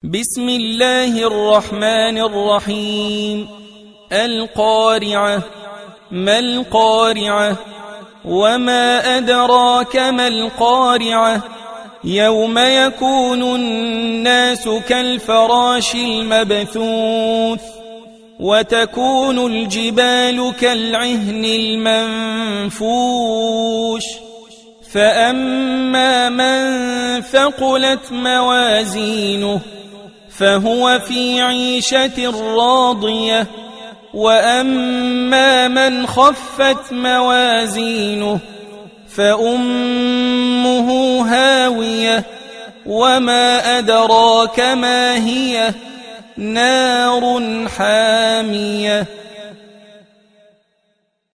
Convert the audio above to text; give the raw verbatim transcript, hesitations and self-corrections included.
بسم الله الرحمن الرحيم. القارعة. ما القارعة؟ وما أدراك ما القارعة؟ يوم يكون الناس كالفراش المبثوث وتكون الجبال كالعهن المنفوش فأما من ثقلت موازينه فهو في عيشة راضية وأما من خفت موازينه فأمه هاوية وما أدراك ما هي نار حامية.